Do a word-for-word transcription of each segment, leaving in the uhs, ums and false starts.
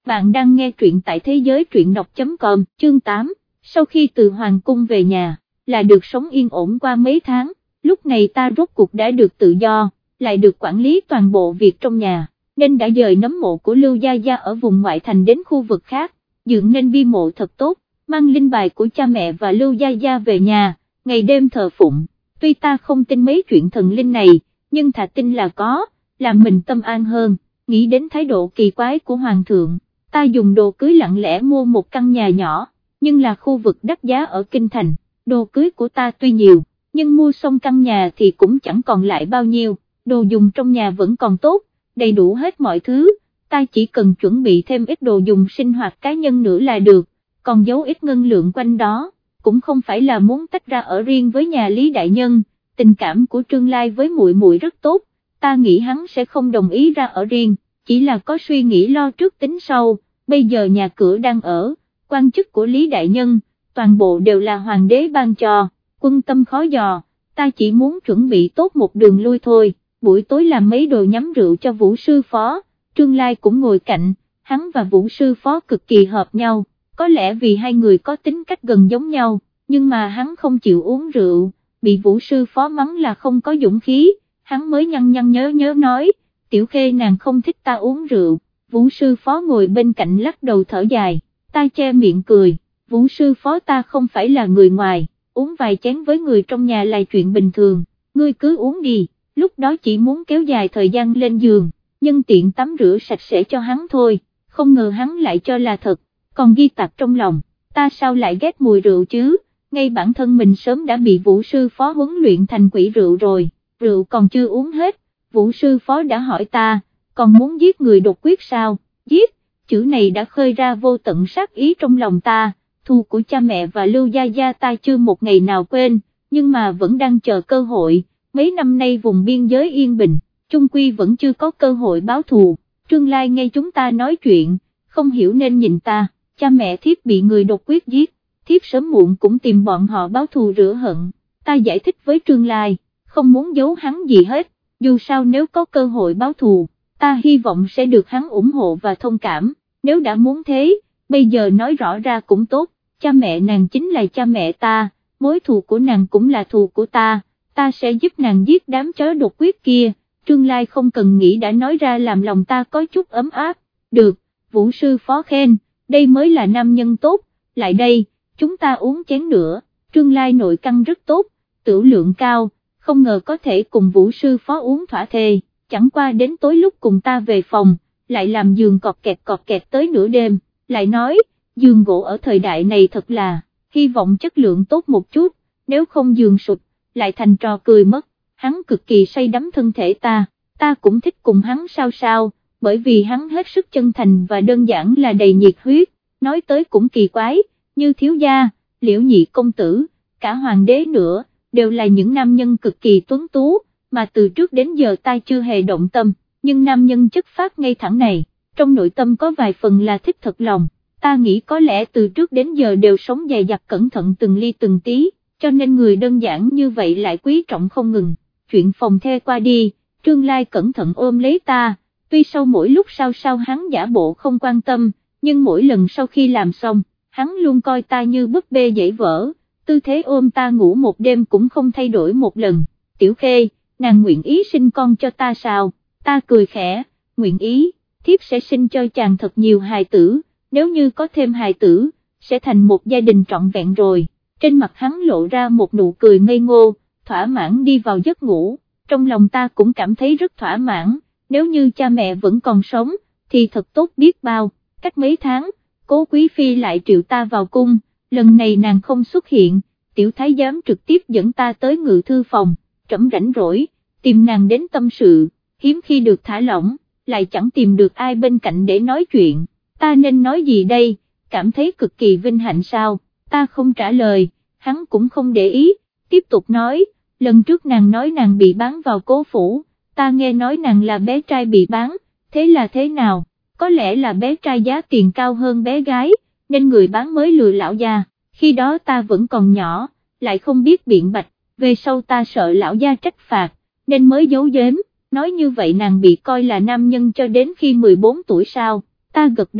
bạn đang nghe truyện tại thế giới truyện đọc chấm com, chương tám, sau khi từ Hoàng cung về nhà, là được sống yên ổn qua mấy tháng, lúc này ta rốt cuộc đã được tự do, lại được quản lý toàn bộ việc trong nhà, nên đã dời nấm mộ của Lưu Gia Gia ở vùng ngoại thành đến khu vực khác, dựng nên bi mộ thật tốt, mang linh bài của cha mẹ và Lưu Gia Gia về nhà, ngày đêm thờ phụng, tuy ta không tin mấy chuyện thần linh này, nhưng thà tin là có, làm mình tâm an hơn, nghĩ đến thái độ kỳ quái của Hoàng thượng, ta dùng đồ cưới lặng lẽ mua một căn nhà nhỏ, nhưng là khu vực đắt giá ở Kinh Thành, đồ cưới của ta tuy nhiều, nhưng mua xong căn nhà thì cũng chẳng còn lại bao nhiêu, đồ dùng trong nhà vẫn còn tốt, đầy đủ hết mọi thứ, ta chỉ cần chuẩn bị thêm ít đồ dùng sinh hoạt cá nhân nữa là được, còn giấu ít ngân lượng quanh đó, cũng không phải là muốn tách ra ở riêng với nhà Lý Đại Nhân, tình cảm của Trương Lai với muội muội rất tốt, ta nghĩ hắn sẽ không đồng ý ra ở riêng, chỉ là có suy nghĩ lo trước tính sau, bây giờ nhà cửa đang ở, quan chức của Lý Đại Nhân, toàn bộ đều là hoàng đế ban cho, quân tâm khó dò, ta chỉ muốn chuẩn bị tốt một đường lui thôi, buổi tối làm mấy đồ nhắm rượu cho Vũ sư phó, Trương Lai cũng ngồi cạnh, hắn và Vũ sư phó cực kỳ hợp nhau, có lẽ vì hai người có tính cách gần giống nhau, nhưng mà hắn không chịu uống rượu, bị Vũ sư phó mắng là không có dũng khí, hắn mới nhăn nhăn nhớ nhớ nói, Tiểu Khê nàng không thích ta uống rượu, Vũ sư phó ngồi bên cạnh lắc đầu thở dài, ta che miệng cười, Vũ sư phó ta không phải là người ngoài, uống vài chén với người trong nhà là chuyện bình thường, ngươi cứ uống đi, lúc đó chỉ muốn kéo dài thời gian lên giường, nhân tiện tắm rửa sạch sẽ cho hắn thôi, không ngờ hắn lại cho là thật, còn ghi tạc trong lòng, ta sao lại ghét mùi rượu chứ, ngay bản thân mình sớm đã bị Vũ sư phó huấn luyện thành quỷ rượu rồi, rượu còn chưa uống hết, Vũ sư phó đã hỏi ta, còn muốn giết người đột quyết sao, giết, chữ này đã khơi ra vô tận sát ý trong lòng ta, thù của cha mẹ và Lưu Gia Gia ta chưa một ngày nào quên, nhưng mà vẫn đang chờ cơ hội, mấy năm nay vùng biên giới yên bình, chung quy vẫn chưa có cơ hội báo thù, Trương Lai nghe chúng ta nói chuyện, không hiểu nên nhìn ta, cha mẹ thiếp bị người đột quyết giết, thiếp sớm muộn cũng tìm bọn họ báo thù rửa hận, ta giải thích với Trương Lai, không muốn giấu hắn gì hết, dù sao nếu có cơ hội báo thù, ta hy vọng sẽ được hắn ủng hộ và thông cảm, nếu đã muốn thế, bây giờ nói rõ ra cũng tốt, cha mẹ nàng chính là cha mẹ ta, mối thù của nàng cũng là thù của ta, ta sẽ giúp nàng giết đám chó đột quyết kia, Trương Lai không cần nghĩ đã nói ra làm lòng ta có chút ấm áp, được, Vũ sư phó khen, đây mới là nam nhân tốt, lại đây, chúng ta uống chén nữa, Trương Lai nội căn rất tốt, tửu lượng cao, không ngờ có thể cùng Vũ sư phó uống thỏa thê, chẳng qua đến tối lúc cùng ta về phòng, lại làm giường cọt kẹt cọt kẹt tới nửa đêm, lại nói, giường gỗ ở thời đại này thật là, hy vọng chất lượng tốt một chút, nếu không giường sụp, lại thành trò cười mất, hắn cực kỳ say đắm thân thể ta, ta cũng thích cùng hắn sao sao, bởi vì hắn hết sức chân thành và đơn giản là đầy nhiệt huyết, nói tới cũng kỳ quái, như thiếu gia, Liễu Nhị công tử, cả hoàng đế nữa, đều là những nam nhân cực kỳ tuấn tú, mà từ trước đến giờ ta chưa hề động tâm, nhưng nam nhân chất phát ngay thẳng này, trong nội tâm có vài phần là thích thật lòng, ta nghĩ có lẽ từ trước đến giờ đều sống dày dặt cẩn thận từng ly từng tí, cho nên người đơn giản như vậy lại quý trọng không ngừng, chuyện phòng the qua đi, Trương Lai cẩn thận ôm lấy ta, tuy sau mỗi lúc sau sau hắn giả bộ không quan tâm, nhưng mỗi lần sau khi làm xong, hắn luôn coi ta như búp bê dễ vỡ, tư thế ôm ta ngủ một đêm cũng không thay đổi một lần, Tiểu Khê, nàng nguyện ý sinh con cho ta sao, ta cười khẽ, nguyện ý, thiếp sẽ sinh cho chàng thật nhiều hài tử, nếu như có thêm hài tử, sẽ thành một gia đình trọn vẹn rồi, trên mặt hắn lộ ra một nụ cười ngây ngô, thỏa mãn đi vào giấc ngủ, trong lòng ta cũng cảm thấy rất thỏa mãn, nếu như cha mẹ vẫn còn sống, thì thật tốt biết bao, cách mấy tháng, Cố Quý Phi lại triệu ta vào cung, lần này nàng không xuất hiện, tiểu thái giám trực tiếp dẫn ta tới ngự thư phòng, trẫm rảnh rỗi, tìm nàng đến tâm sự, hiếm khi được thả lỏng, lại chẳng tìm được ai bên cạnh để nói chuyện, ta nên nói gì đây, cảm thấy cực kỳ vinh hạnh sao, ta không trả lời, hắn cũng không để ý, tiếp tục nói, lần trước nàng nói nàng bị bán vào Cố phủ, ta nghe nói nàng là bé trai bị bán, thế là thế nào, có lẽ là bé trai giá tiền cao hơn bé gái, nên người bán mới lừa lão gia, khi đó ta vẫn còn nhỏ, lại không biết biện bạch, về sau ta sợ lão gia trách phạt, nên mới giấu giếm, nói như vậy nàng bị coi là nam nhân cho đến khi mười bốn tuổi sao, ta gật đầu,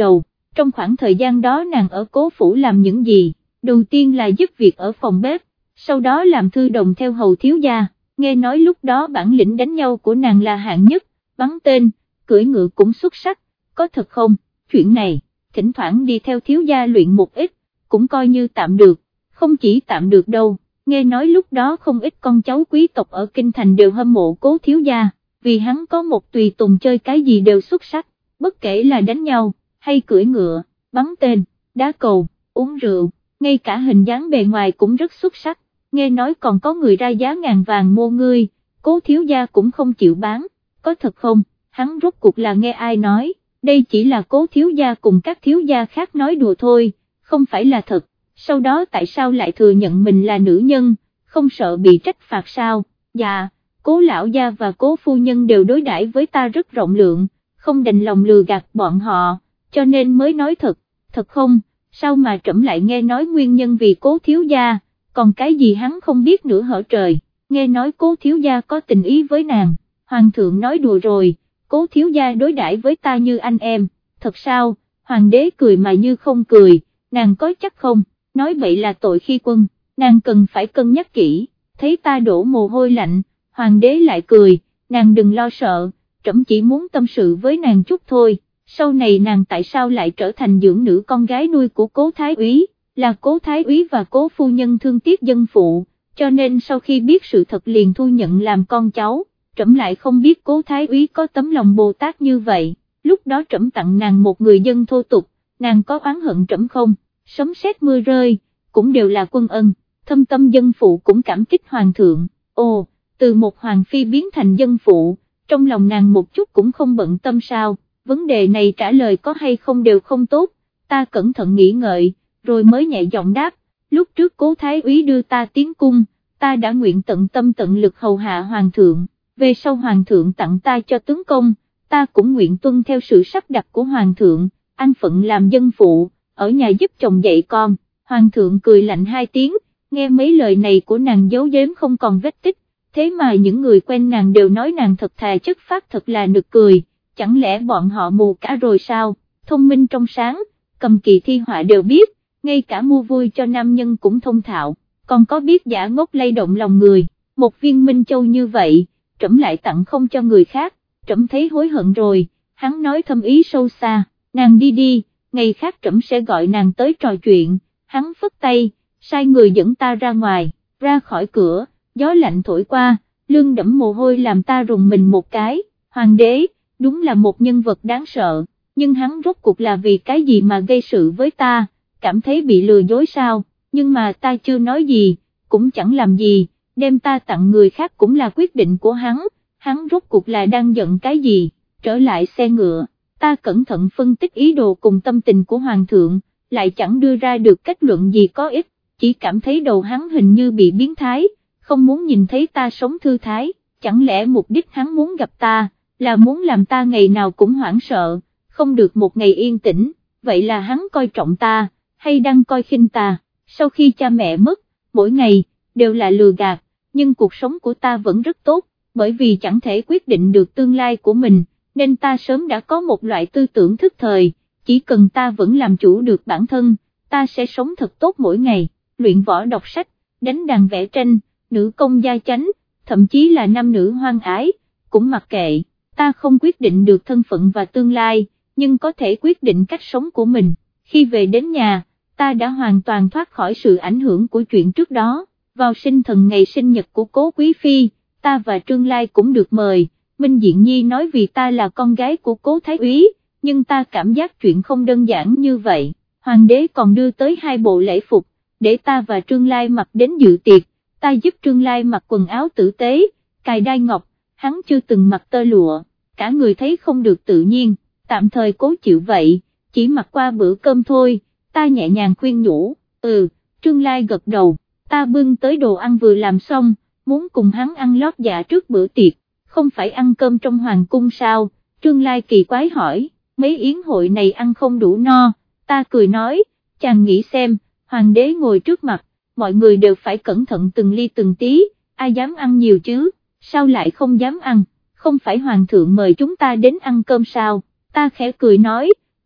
trong khoảng thời gian đó nàng ở Cố Phủ làm những gì, đầu tiên là giúp việc ở phòng bếp, sau đó làm thư đồng theo hầu thiếu gia, nghe nói lúc đó bản lĩnh đánh nhau của nàng là hạng nhất, bắn tên, cưỡi ngựa cũng xuất sắc, có thật không? Chuyện này, thỉnh thoảng đi theo thiếu gia luyện một ít, cũng coi như tạm được, không chỉ tạm được đâu, nghe nói lúc đó không ít con cháu quý tộc ở Kinh Thành đều hâm mộ Cố thiếu gia, vì hắn có một tùy tùng chơi cái gì đều xuất sắc, bất kể là đánh nhau, hay cưỡi ngựa, bắn tên, đá cầu, uống rượu, ngay cả hình dáng bề ngoài cũng rất xuất sắc, nghe nói còn có người ra giá ngàn vàng mua ngươi, Cố thiếu gia cũng không chịu bán, có thật không? Hắn rốt cuộc là nghe ai nói, đây chỉ là Cố thiếu gia cùng các thiếu gia khác nói đùa thôi, không phải là thật, sau đó tại sao lại thừa nhận mình là nữ nhân, không sợ bị trách phạt sao? Dạ, Cố lão gia và Cố phu nhân đều đối đãi với ta rất rộng lượng, không đành lòng lừa gạt bọn họ, cho nên mới nói thật, thật không? Sao mà trẫm lại nghe nói nguyên nhân vì Cố thiếu gia, còn cái gì hắn không biết nữa hở trời, nghe nói Cố thiếu gia có tình ý với nàng, hoàng thượng nói đùa rồi, Cố thiếu gia đối đãi với ta như anh em, thật sao? Hoàng đế cười mà như không cười, nàng có chắc không? Nói bậy là tội khi quân, nàng cần phải cân nhắc kỹ, thấy ta đổ mồ hôi lạnh, hoàng đế lại cười, nàng đừng lo sợ, trẫm chỉ muốn tâm sự với nàng chút thôi, sau này nàng tại sao lại trở thành dưỡng nữ con gái nuôi của Cố thái úy, là Cố thái úy và Cố phu nhân thương tiếc dân phụ, cho nên sau khi biết sự thật liền thu nhận làm con cháu, trẫm lại không biết Cố thái úy có tấm lòng Bồ Tát như vậy, lúc đó trẫm tặng nàng một người dân thô tục, nàng có oán hận trẫm không? Sấm sét mưa rơi, cũng đều là quân ân, thâm tâm dân phụ cũng cảm kích hoàng thượng, ồ, từ một hoàng phi biến thành dân phụ, trong lòng nàng một chút cũng không bận tâm sao, vấn đề này trả lời có hay không đều không tốt, ta cẩn thận nghĩ ngợi, rồi mới nhẹ giọng đáp, lúc trước Cố thái úy đưa ta tiến cung, ta đã nguyện tận tâm tận lực hầu hạ hoàng thượng, về sau hoàng thượng tặng ta cho tướng công, ta cũng nguyện tuân theo sự sắp đặt của hoàng thượng, an phận làm dân phụ, ở nhà giúp chồng dạy con. Hoàng thượng cười lạnh hai tiếng, nghe mấy lời này của nàng giấu giếm không còn vết tích, thế mà những người quen nàng đều nói nàng thật thà chất phác, thật là nực cười, chẳng lẽ bọn họ mù cả rồi sao? Thông minh trong sáng, cầm kỳ thi họa đều biết, ngay cả mua vui cho nam nhân cũng thông thạo, còn có biết giả ngốc lay động lòng người, một viên minh châu như vậy, trẫm lại tặng không cho người khác, trẫm thấy hối hận rồi, hắn nói thâm ý sâu xa, nàng đi đi, ngày khác trẫm sẽ gọi nàng tới trò chuyện. Hắn phất tay, sai người dẫn ta ra ngoài, ra khỏi cửa, gió lạnh thổi qua, lưng đẫm mồ hôi làm ta rùng mình một cái, hoàng đế, đúng là một nhân vật đáng sợ, nhưng hắn rốt cuộc là vì cái gì mà gây sự với ta, cảm thấy bị lừa dối sao, nhưng mà ta chưa nói gì, cũng chẳng làm gì, đem ta tặng người khác cũng là quyết định của hắn, hắn rốt cuộc là đang giận cái gì, trở lại xe ngựa, ta cẩn thận phân tích ý đồ cùng tâm tình của hoàng thượng, lại chẳng đưa ra được kết luận gì có ích, chỉ cảm thấy đầu hắn hình như bị biến thái, không muốn nhìn thấy ta sống thư thái, chẳng lẽ mục đích hắn muốn gặp ta, là muốn làm ta ngày nào cũng hoảng sợ, không được một ngày yên tĩnh, vậy là hắn coi trọng ta, hay đang coi khinh ta, sau khi cha mẹ mất, mỗi ngày, đều là lừa gạt, nhưng cuộc sống của ta vẫn rất tốt, bởi vì chẳng thể quyết định được tương lai của mình, nên ta sớm đã có một loại tư tưởng thức thời, chỉ cần ta vẫn làm chủ được bản thân, ta sẽ sống thật tốt mỗi ngày, luyện võ đọc sách, đánh đàn vẽ tranh, nữ công gia chánh, thậm chí là nam nữ hoan ái, cũng mặc kệ, ta không quyết định được thân phận và tương lai, nhưng có thể quyết định cách sống của mình, khi về đến nhà, ta đã hoàn toàn thoát khỏi sự ảnh hưởng của chuyện trước đó, vào sinh thần ngày sinh nhật của Cố Quý Phi, ta và Trương Lai cũng được mời, Minh Diện Nhi nói vì ta là con gái của Cố Thái úy, nhưng ta cảm giác chuyện không đơn giản như vậy, hoàng đế còn đưa tới hai bộ lễ phục, để ta và Trương Lai mặc đến dự tiệc, ta giúp Trương Lai mặc quần áo tử tế, cài đai ngọc, hắn chưa từng mặc tơ lụa, cả người thấy không được tự nhiên, tạm thời cố chịu vậy, chỉ mặc qua bữa cơm thôi, ta nhẹ nhàng khuyên nhủ, ừ, Trương Lai gật đầu, ta bưng tới đồ ăn vừa làm xong, muốn cùng hắn ăn lót dạ trước bữa tiệc, không phải ăn cơm trong hoàng cung sao, Trương Lai kỳ quái hỏi, mấy yến hội này ăn không đủ no, ta cười nói, chàng nghĩ xem, hoàng đế ngồi trước mặt, mọi người đều phải cẩn thận từng ly từng tí, ai dám ăn nhiều chứ, sao lại không dám ăn, không phải hoàng thượng mời chúng ta đến ăn cơm sao, ta khẽ cười nói,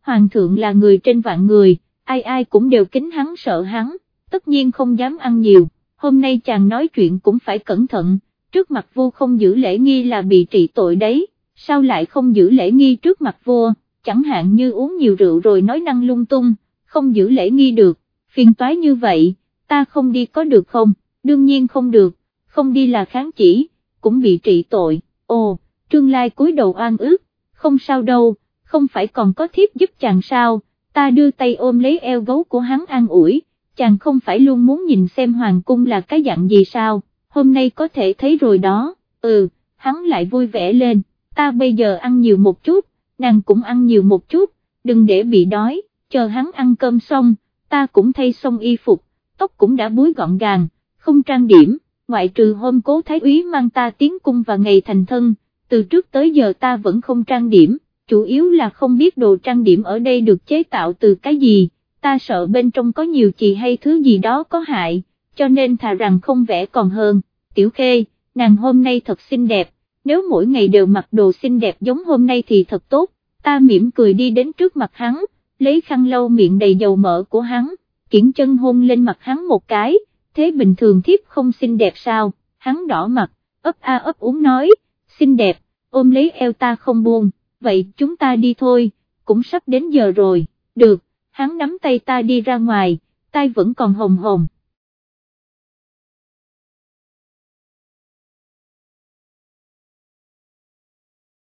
hoàng thượng là người trên vạn người, ai ai cũng đều kính hắn sợ hắn, tất nhiên không dám ăn nhiều, hôm nay chàng nói chuyện cũng phải cẩn thận, trước mặt vua không giữ lễ nghi là bị trị tội đấy, sao lại không giữ lễ nghi trước mặt vua, chẳng hạn như uống nhiều rượu rồi nói năng lung tung, không giữ lễ nghi được, phiền toái như vậy, ta không đi có được không, đương nhiên không được, không đi là kháng chỉ, cũng bị trị tội, ồ, Trương Lai cúi đầu oan ức, không sao đâu, không phải còn có thiếp giúp chàng sao, ta đưa tay ôm lấy eo gấu của hắn an ủi, chàng không phải luôn muốn nhìn xem hoàng cung là cái dạng gì sao, hôm nay có thể thấy rồi đó, ừ, hắn lại vui vẻ lên, ta bây giờ ăn nhiều một chút, nàng cũng ăn nhiều một chút, đừng để bị đói, chờ hắn ăn cơm xong, ta cũng thay xong y phục, tóc cũng đã búi gọn gàng, không trang điểm, ngoại trừ hôm Cố Thái úy mang ta tiến cung và ngày thành thân, từ trước tới giờ ta vẫn không trang điểm, chủ yếu là không biết đồ trang điểm ở đây được chế tạo từ cái gì, ta sợ bên trong có nhiều chì hay thứ gì đó có hại, cho nên thà rằng không vẽ còn hơn. Tiểu Khê, nàng hôm nay thật xinh đẹp, nếu mỗi ngày đều mặc đồ xinh đẹp giống hôm nay thì thật tốt, ta mỉm cười đi đến trước mặt hắn, lấy khăn lau miệng đầy dầu mỡ của hắn, kiễng chân hôn lên mặt hắn một cái, thế bình thường thiếp không xinh đẹp sao, hắn đỏ mặt, ấp a ấp úng nói, xinh đẹp, ôm lấy eo ta không buông, vậy chúng ta đi thôi, cũng sắp đến giờ rồi, được, hắn nắm tay ta đi ra ngoài, tay vẫn còn hồng hồng.